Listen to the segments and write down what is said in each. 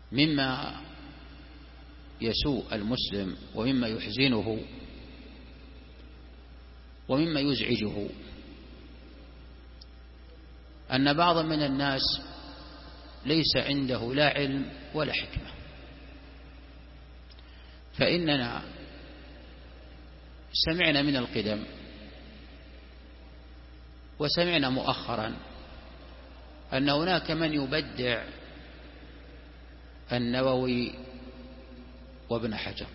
مما يسوء المسلم ومما يحزنه ومما يزعجه أن بعض من الناس ليس عنده لا علم ولا حكمة. فإننا سمعنا من القدم وسمعنا مؤخرا أن هناك من يبدع النووي وابن حجر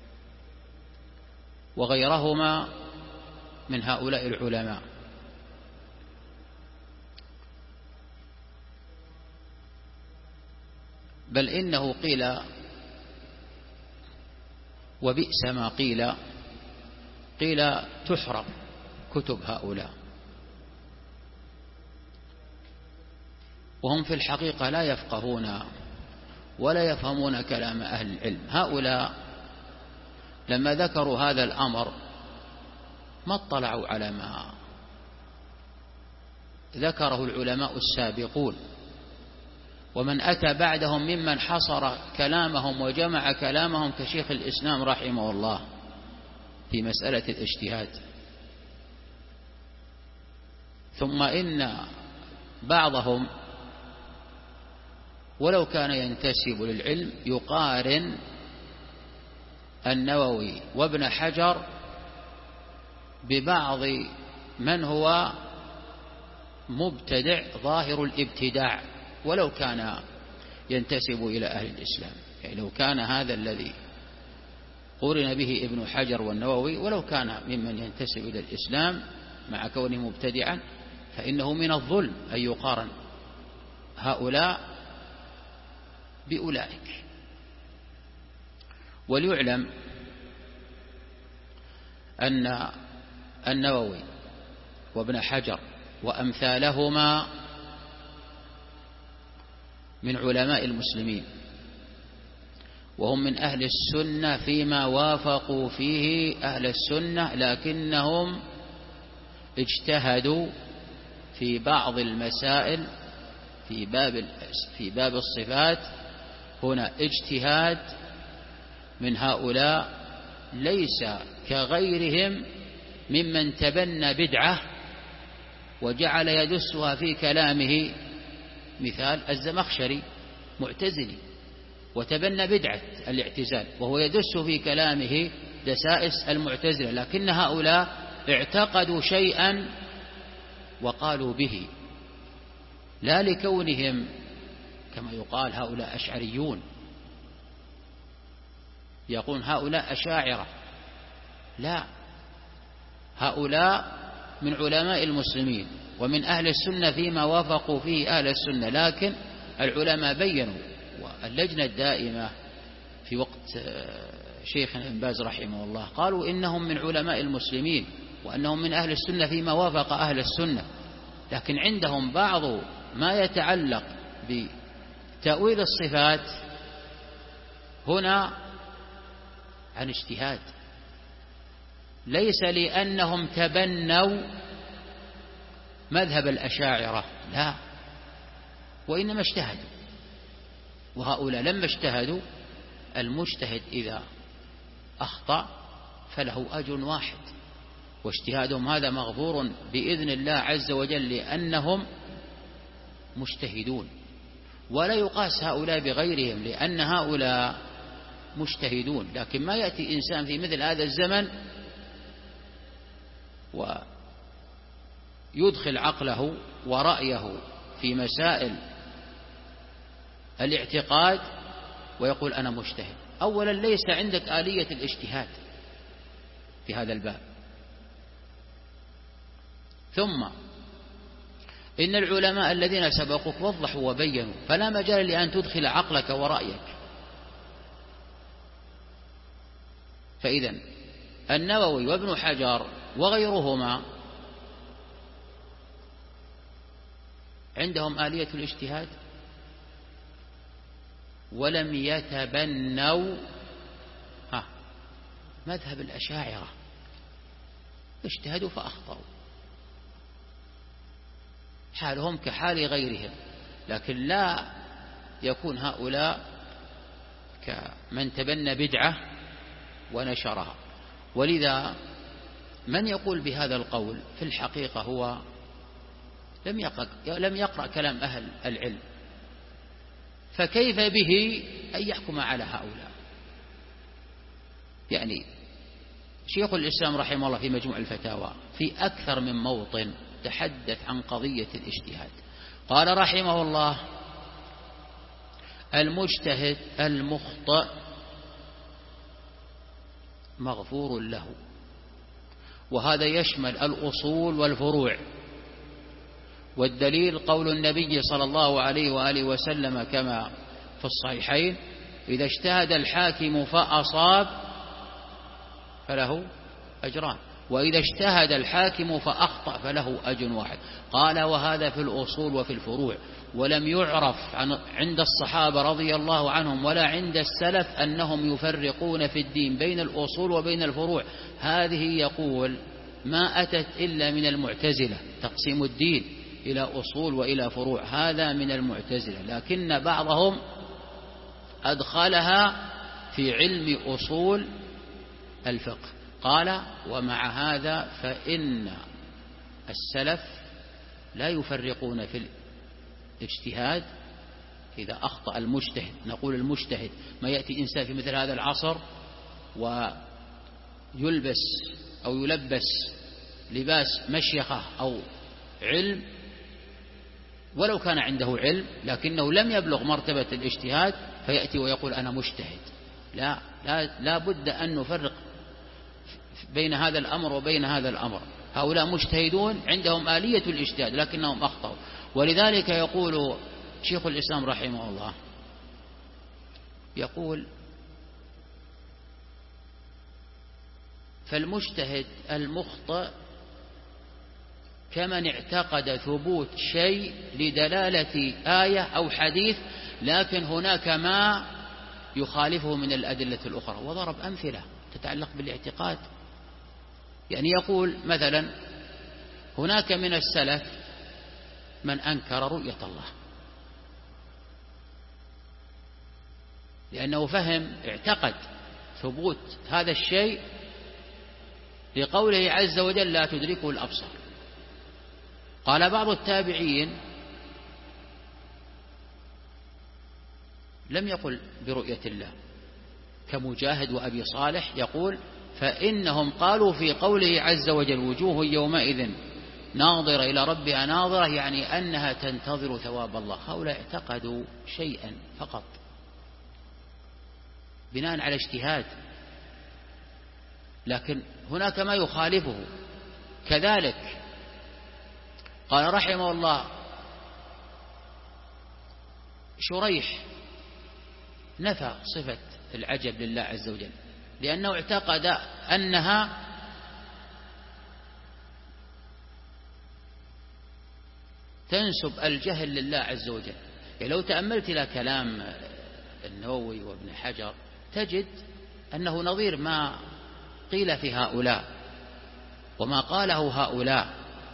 وغيرهما من هؤلاء العلماء، بل إنه قيل وبئس ما قيل تحرم كتب هؤلاء، وهم في الحقيقة لا يفقهون ولا يفهمون كلام أهل العلم. هؤلاء لما ذكروا هذا الأمر ما اطلعوا على ما ذكره العلماء السابقون ومن أتى بعدهم ممن حصر كلامهم وجمع كلامهم كشيخ الإسلام رحمه الله في مسألة الاجتهاد. ثم إن بعضهم ولو كان ينتسب للعلم يقارن النووي وابن حجر ببعض من هو مبتدع ظاهر الابتداع ولو كان ينتسب إلى أهل الإسلام. يعني لو كان هذا الذي قورن به ابن حجر والنووي ولو كان ممن ينتسب إلى الإسلام مع كونه مبتدعا فإنه من الظلم أن يقارن هؤلاء بأولئك. وليعلم أن النووي وابن حجر وأمثالهما من علماء المسلمين وهم من أهل السنة فيما وافقوا فيه أهل السنة، لكنهم اجتهدوا في بعض المسائل في باب الصفات. هنا اجتهاد من هؤلاء ليس كغيرهم ممن تبنى بدعة وجعل يدسها في كلامه، مثال الزمخشري معتزلي وتبنى بدعة الاعتزال وهو يدس في كلامه دسائس المعتزلة، لكن هؤلاء اعتقدوا شيئا وقالوا به لا لكونهم كما يقال هؤلاء أشعريون، يقول هؤلاء أشاعرة، لا، هؤلاء من علماء المسلمين ومن أهل السنة فيما وافقوا فيه أهل السنة. لكن العلماء بيّنوا، واللجنة الدائمة في وقت شيخنا ابن باز رحمه الله قالوا إنهم من علماء المسلمين وأنهم من أهل السنة فيما وافق أهل السنة، لكن عندهم بعض ما يتعلق بتأويل الصفات هنا عن اجتهاد، ليس لأنهم تبنوا مذهب الأشاعرة، لا، وإنما اجتهدوا. وهؤلاء لما اجتهدوا، المجتهد إذا أخطأ فله أجر واحد، واجتهادهم هذا مغفور بإذن الله عز وجل لأنهم مجتهدون. ولا يقاس هؤلاء بغيرهم لأن هؤلاء مجتهدون، لكن ما يأتي إنسان في مثل هذا الزمن ويدخل عقله ورأيه في مسائل الاعتقاد ويقول أنا مجتهد. أولا ليس عندك آلية الاجتهاد في هذا الباب، ثم إن العلماء الذين سبقوك وضحوا وبينوا، فلا مجال لأن تدخل عقلك ورأيك. فإذن النووي وابن حجر وغيرهما عندهم آلية الاجتهاد ولم يتبنوا مذهب الأشاعرة، اجتهدوا فأخطأوا، حالهم كحال غيرهم. لكن لا يكون هؤلاء كمن تبنى بدعة ونشرها. ولذا من يقول بهذا القول في الحقيقة هو لم يقرأ كلام أهل العلم، فكيف به أن يحكم على هؤلاء؟ يعني شيخ الإسلام رحمه الله في مجموع الفتاوى في أكثر من موطن تحدث عن قضية الاجتهاد. قال رحمه الله: المجتهد المخطئ مغفور له. وهذا يشمل الأصول والفروع، والدليل قول النبي صلى الله عليه وآله وسلم كما في الصحيحين: إذا اجتهد الحاكم فأصاب فله أجران، وإذا اجتهد الحاكم فأخطأ فله أجر واحد. قال: وهذا في الأصول وفي الفروع. ولم يعرف عند الصحابة رضي الله عنهم ولا عند السلف أنهم يفرقون في الدين بين الأصول وبين الفروع. هذه يقول ما أتت إلا من المعتزلة، تقسيم الدين إلى أصول وإلى فروع، هذا من المعتزلة، لكن بعضهم أدخلها في علم أصول الفقه. قال: ومع هذا فإن السلف لا يفرقون في الاجتهاد. إذا أخطأ المجتهد، نقول المجتهد ما يأتي إنسان في مثل هذا العصر ويلبس أو يلبس لباس مشيخة أو علم، ولو كان عنده علم لكنه لم يبلغ مرتبة الاجتهاد، فيأتي ويقول أنا مجتهد. لا بد أن نفرق بين هذا الأمر وبين هذا الأمر. هؤلاء مجتهدون عندهم آلية الاجتهاد لكنهم أخطأوا. ولذلك يقول شيخ الإسلام رحمه الله، يقول: فالمجتهد المخطئ كمن اعتقد ثبوت شيء لدلالة آية أو حديث، لكن هناك ما يخالفه من الأدلة الأخرى. وضرب أمثلة تتعلق بالاعتقاد. يعني يقول مثلا: هناك من السلف من أنكر رؤية الله لأنه فهم اعتقد ثبوت هذا الشيء لقوله عز وجل: لا تدركه الأبصار. قال بعض التابعين لم يقل برؤية الله كمجاهد وأبي صالح، يقول: فإنهم قالوا في قوله عز وجل: وجوه يومئذ ناظرة إلى ربها ناظرة، يعني أنها تنتظر ثواب الله. هؤلاء اعتقدوا شيئا فقط بناء على اجتهاد، لكن هناك ما يخالفه. كذلك قال رحمه الله: شريح نفى صفة العجب لله عز وجل لأنه اعتقد أنها تنسب الجهل لله عز وجل. يعني لو تأملت إلى كلام النووي وابن حجر تجد أنه نظير ما قيل في هؤلاء وما قاله هؤلاء.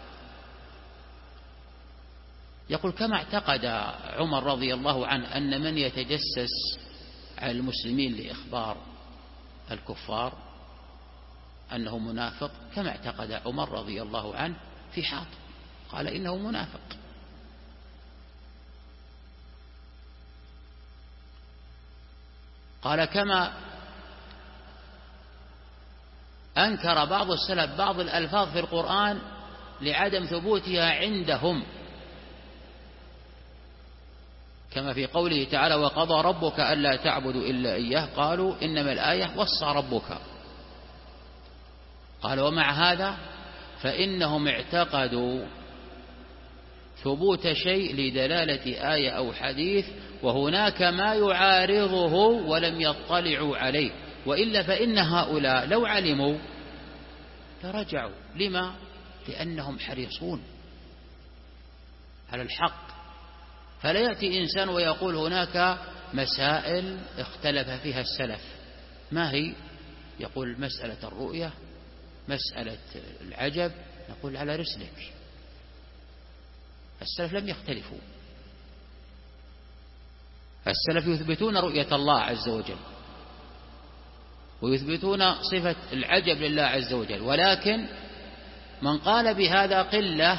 يقول: كما اعتقد عمر رضي الله عنه أن من يتجسس على المسلمين لإخبار الكفار أنه منافق، كما اعتقد عمر رضي الله عنه في حاطب، قال إنه منافق. قال: كما أنكر بعض السلف بعض الألفاظ في القرآن لعدم ثبوتها عندهم، كما في قوله تعالى: وقضى ربك ألا تعبدوا إلا إياه، قالوا إنما الآية وصى ربك. قال: ومع هذا فإنهم اعتقدوا ثبوت شيء لدلالة آية أو حديث، وهناك ما يعارضه ولم يطلعوا عليه، وإلا فإن هؤلاء لو علموا لرجعوا. لما؟ لأنهم حريصون على الحق. فلا يأتي إنسان ويقول هناك مسائل اختلف فيها السلف، ما هي؟ يقول مسألة الرؤية، مسألة العجب، نقول على رسلك، السلف لم يختلفوا. السلف يثبتون رؤية الله عز وجل ويثبتون صفة العجب لله عز وجل، ولكن من قال بهذا قلة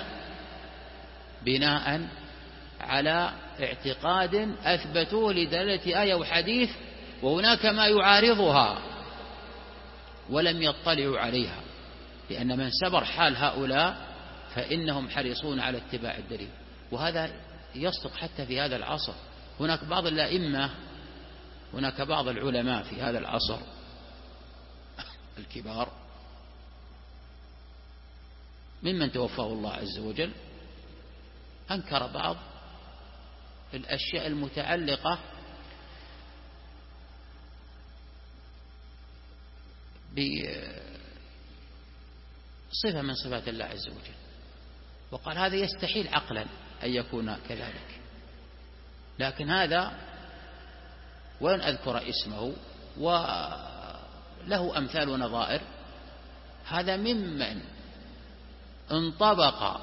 بناء على اعتقاد أثبتوه لدلالة آية وحديث، وهناك ما يعارضها ولم يطلعوا عليها، لأن من سبر حال هؤلاء فإنهم حريصون على اتباع الدليل. وهذا يصدق حتى في هذا العصر. هناك بعض الأئمة، هناك بعض العلماء في هذا العصر الكبار ممن توفاه الله عز وجل أنكر بعض الأشياء المتعلقة بصفة من صفات الله عز وجل، وقال هذا يستحيل عقلا أن يكون كذلك. لكن هذا ولن أذكر اسمه وله أمثال ونظائر، هذا ممن انطبق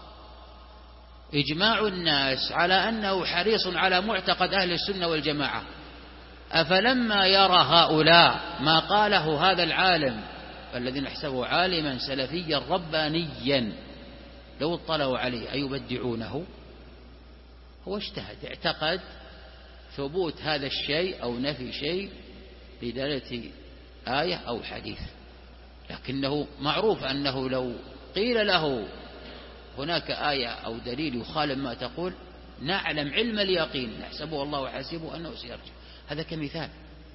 إجماع الناس على أنه حريص على معتقد أهل السنة والجماعة، أفلما يرى هؤلاء ما قاله هذا العالم الذي نحسبه عالما سلفيا ربانيا لو اطلعوا عليه أيبدعونه؟ هو اجتهد، اعتقد ثبوت هذا الشيء أو نفي شيء لدلالة آية أو حديث، لكنه معروف أنه لو قيل له هناك آية أو دليل يخالف ما تقول نعلم علم اليقين نحسبه الله وحاسبه أنه سيرجع. هذا كمثال،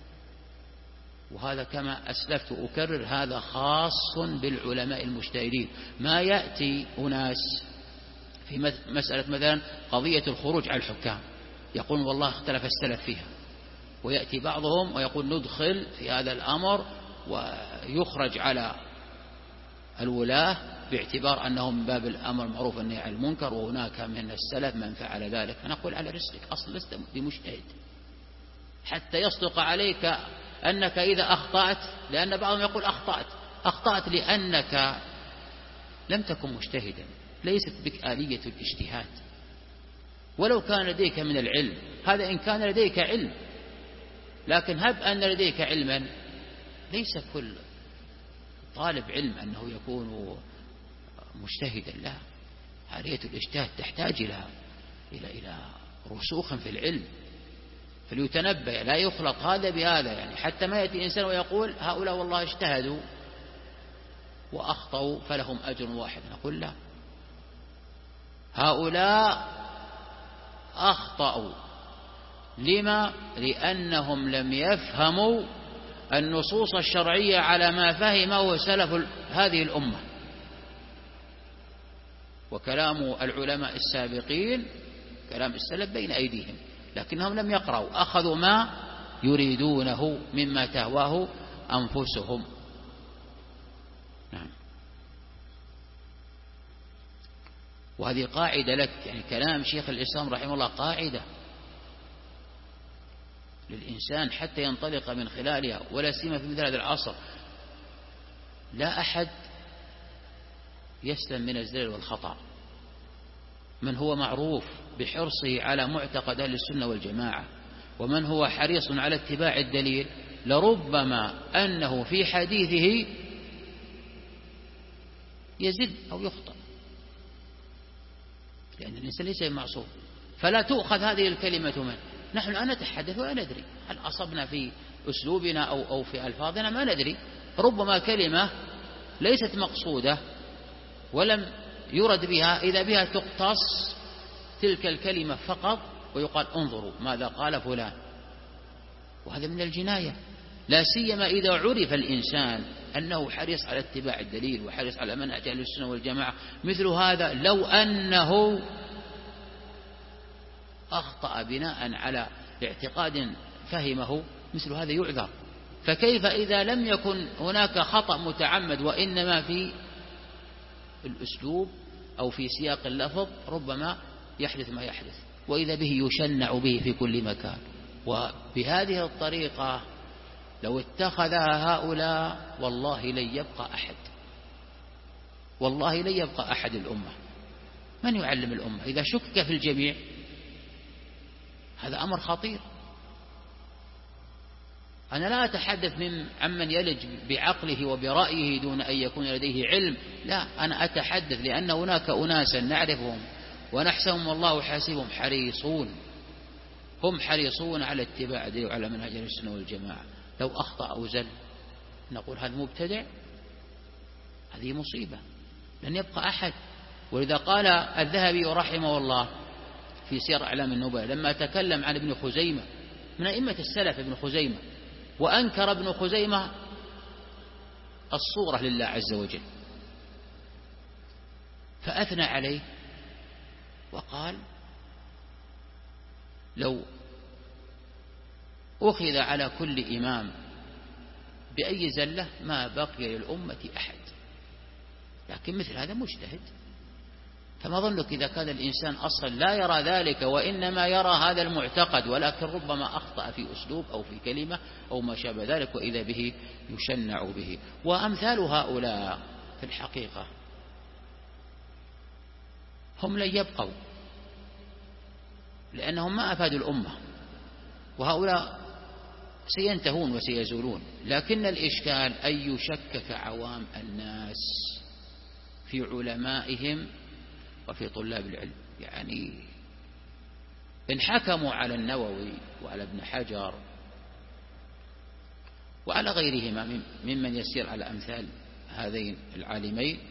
وهذا كما أسلفت أكرر هذا خاص بالعلماء المجتهدين. ما يأتي أناس في مسألة مثلا قضية الخروج على الحكام يقول والله اختلف السلف فيها، ويأتي بعضهم ويقول ندخل في هذا الأمر ويخرج على الولاة باعتبار أنهم من باب الأمر المعروف والنهي عن المنكر، وهناك من السلف من فعل ذلك. فنقول على رسلك، أصل لست بمجتهد حتى يصدق عليك أنك إذا أخطأت، لأن بعضهم يقول أخطأت لأنك لم تكن مجتهدا، ليست بك آلية الاجتهاد ولو كان لديك من العلم، هذا إن كان لديك علم، لكن هب أن لديك علما، ليس كل طالب علم أنه يكون مجتهدا، لا، آلية الاجتهاد تحتاج إلى رسوخ في العلم، فليتنبه لا يخلط هذا بهذا. يعني حتى ما يأتي إنسان ويقول هؤلاء والله اجتهدوا وأخطأوا فلهم أجر واحد، نقول لا، هؤلاء أخطأوا لما؟ لأنهم لم يفهموا النصوص الشرعية على ما فهمه سلف هذه الأمة. وكلام العلماء السابقين كلام السلف بين أيديهم، لكنهم لم يقرأوا، أخذوا ما يريدونه مما تهواه أنفسهم. نعم. وهذه قاعدة لك، يعني كلام شيخ الإسلام رحمه الله قاعدة للإنسان حتى ينطلق من خلالها، ولا سيما في مثل هذا العصر لا أحد يسلم من الزلل والخطأ. من هو معروف بحرصه على معتقد أهل السنة والجماعة، ومن هو حريص على اتباع الدليل، لربما أنه في حديثه يزد أو يخطأ، لأن الإنسان ليس معصوم. فلا تؤخذ هذه الكلمة منه. نحن الآن نتحدث ولا ندري هل أصبنا في أسلوبنا أو في ألفاظنا، ما ندري، ربما كلمة ليست مقصودة ولم يرد بها، إذا بها تقتص تلك الكلمة فقط ويقال انظروا ماذا قال فلان، وهذا من الجناية، لا سيما إذا عرف الإنسان أنه حريص على اتباع الدليل وحريص على منهج أهل السنة والجماعة. مثل هذا لو أنه أخطأ بناء على اعتقاد فهمه، مثل هذا يعذر. فكيف إذا لم يكن هناك خطأ متعمد، وإنما في الأسلوب أو في سياق اللفظ ربما يحدث ما يحدث، وإذا به يشنع به في كل مكان. وبهذه الطريقة لو اتخذها هؤلاء والله لن يبقى أحد، والله لن يبقى أحد الأمة. من يعلم الأمة إذا شكك في الجميع؟ هذا أمر خطير. أنا لا أتحدث عمن يلج بعقله وبرأيه دون أن يكون لديه علم، لا، أنا أتحدث لأن هناك أناسا نعرفهم ونحسبهم والله حاسبهم هم حريصون على اتباع دين وعلى منهج السنة والجماعة. لو أخطأ أو زل نقول هذا مبتدع، هذه مصيبة، لن يبقى أحد. ولذا قال الذهبي رحمه الله في سير أعلام النبلاء لما تكلم عن ابن خزيمة من أئمة السلف، ابن خزيمة، وأنكر ابن خزيمة الصورة لله عز وجل، فأثنى عليه وقال لو أخذ على كل إمام بأي زلة ما بقي للأمة أحد، لكن مثل هذا مجتهد. فما ظنك إذا كان الإنسان أصلا لا يرى ذلك وإنما يرى هذا المعتقد، ولكن ربما أخطأ في أسلوب أو في كلمة أو ما شابه ذلك، وإذا به يشنع به. وأمثال هؤلاء في الحقيقة هم لن يبقوا، لأنهم ما أفادوا الأمة، وهؤلاء سينتهون وسيزولون. لكن الإشكال أن يشكك عوام الناس في علمائهم وفي طلاب العلم. يعني إن حكموا على النووي وعلى ابن حجر وعلى غيرهما ممن يسير على أمثال هذين العالمين،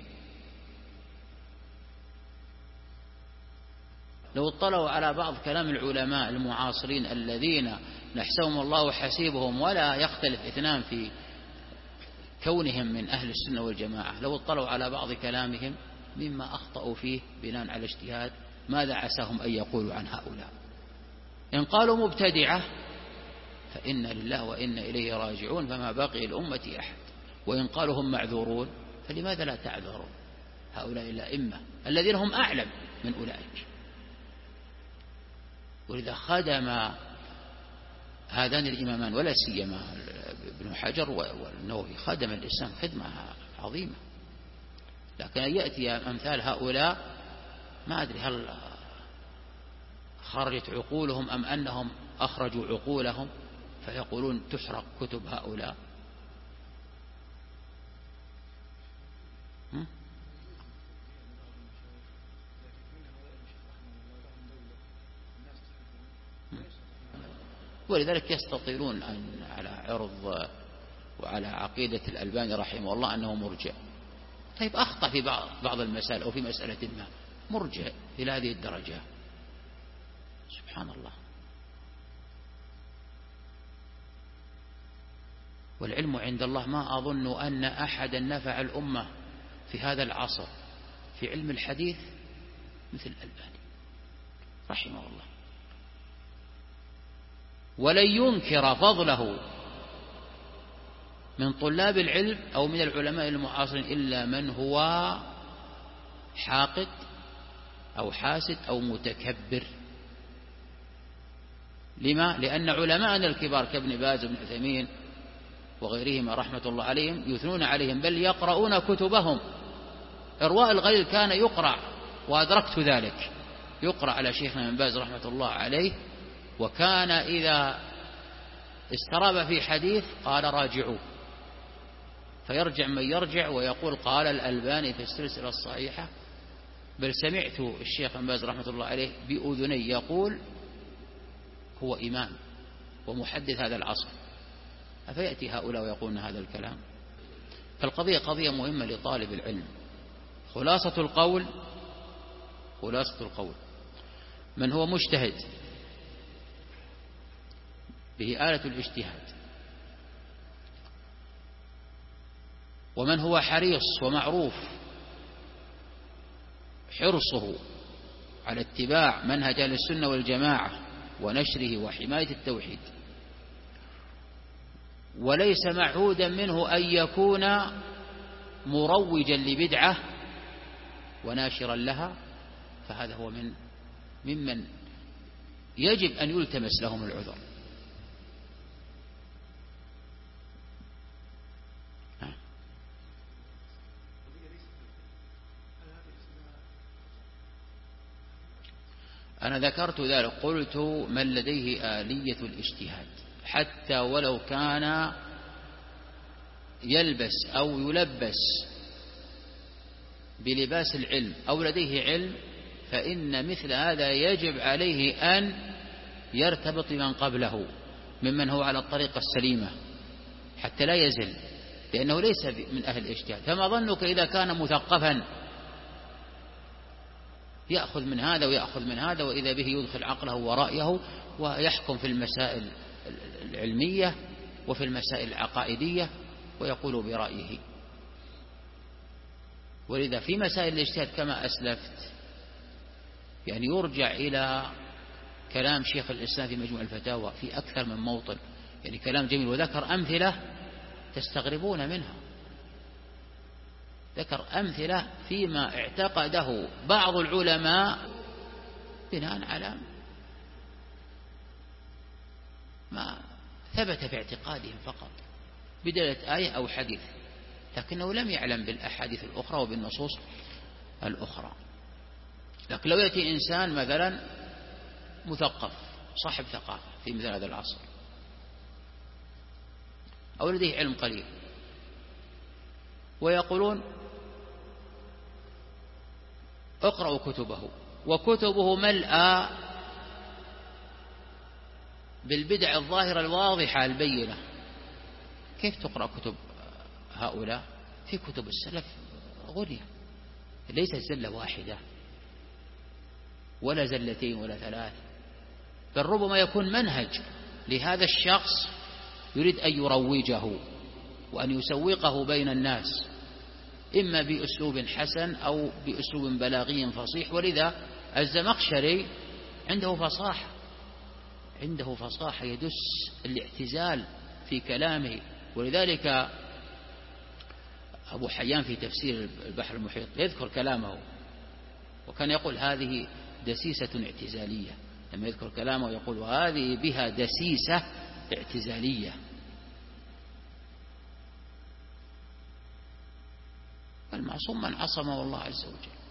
لو اطلعوا على بعض كلام العلماء المعاصرين الذين نحسبهم الله حسيبهم ولا يختلف اثنان في كونهم من أهل السنة والجماعة، لو اطلعوا على بعض كلامهم مما أخطأوا فيه بناء على اجتهاد، ماذا عساهم أن يقولوا عن هؤلاء؟ إن قالوا مبتدعة فإنا لله وإنا إليه راجعون، فما باقي الأمة أحد. وإن قالوا هم معذورون فلماذا لا تعذرون هؤلاء الأئمة الذين هم أعلم من أولئك؟ ولذا خدم هذان الإمامان ولا سيما ابن حجر والنووي خدم الإسلام خدمة عظيمة. لكن أن يأتي أمثال هؤلاء ما أدري هل خرجت عقولهم أم أنهم أخرجوا عقولهم، فيقولون تحرق كتب هؤلاء. ولذلك يستطيلون على عرض وعلى عقيدة الألباني رحمه الله أنه مرجع. طيب أخطأ في بعض المسائل أو في مسألة ما، مرجع إلى هذه الدرجة، سبحان الله. والعلم عند الله ما أظن أن أحدا نفع الأمة في هذا العصر في علم الحديث مثل الألباني رحمه الله، ولن ينكر فضله من طلاب العلم أو من العلماء المعاصرين إلا من هو حاقد أو حاسد أو متكبر. لما؟ لأن علماءنا الكبار كابن باز وابن عثيمين وغيرهما رحمة الله عليهم يثنون عليهم، بل يقرؤون كتبهم. إرواء الغليل كان يقرأ، وأدركت ذلك، يقرأ على شيخنا ابن باز رحمة الله عليه، وكان إذا استراب في حديث قال راجعوه، فيرجع من يرجع ويقول قال الألباني في السلسلة الصحيحة. بل سمعت الشيخ ابن باز رحمة الله عليه بأذني يقول هو إمام ومحدث هذا العصر، أفيأتي هؤلاء ويقولون هذا الكلام؟ فالقضية قضية مهمة لطالب العلم. خلاصة القول من هو مجتهد به آلة الاجتهاد، ومن هو حريص ومعروف حرصه على اتباع منهج أهل السنة والجماعة ونشره وحماية التوحيد، وليس معهودا منه أن يكون مروجا لبدعة وناشرا لها، فهذا هو ممن يجب أن يلتمس لهم العذر. أنا ذكرت ذلك، قلت من لديه آلية الاجتهاد حتى ولو كان يلبس أو يلبس بلباس العلم أو لديه علم، فإن مثل هذا يجب عليه أن يرتبط بمن قبله ممن هو على الطريقة السليمة حتى لا يزل، لأنه ليس من أهل الاجتهاد. فما ظنك إذا كان مثقفا يأخذ من هذا ويأخذ من هذا، وإذا به يدخل عقله ورأيه ويحكم في المسائل العلمية وفي المسائل العقائدية ويقول برأيه. ولذا في مسائل الاجتهاد كما أسلفت يعني يرجع إلى كلام شيخ الإسلام في مجموع الفتاوى في أكثر من موطن، يعني كلام جميل، وذكر أمثلة تستغربون منها، ذكر أمثلة فيما اعتقده بعض العلماء بناء على ما ثبت في اعتقادهم فقط بدلالة آية أو حديث، لكنه لم يعلم بالأحاديث الأخرى وبالنصوص الأخرى. لكن لو يأتي إنسان مثلا مثقف صاحب ثقافة في مثل هذا العصر أو لديه علم قليل ويقولون اقرأوا كتبه، وكتبه ملأى بالبدع الظاهرة الواضحة البينة، كيف تقرأ كتب هؤلاء؟ في كتب السلف غنية، ليست زلة واحدة ولا زلتين ولا ثلاث، بل ربما يكون منهج لهذا الشخص يريد أن يروجه وأن يسوقه بين الناس، إما بأسلوب حسن أو بأسلوب بلاغي فصيح. ولذا الزمخشري عنده فصاحة يدس الاعتزال في كلامه، ولذلك أبو حيان في تفسير البحر المحيط يذكر كلامه وكان يقول هذه دسيسة اعتزالية، لما يذكر كلامه يقول وهذه بها دسيسة اعتزالية. المعصوم من عصمه الله عز وجل.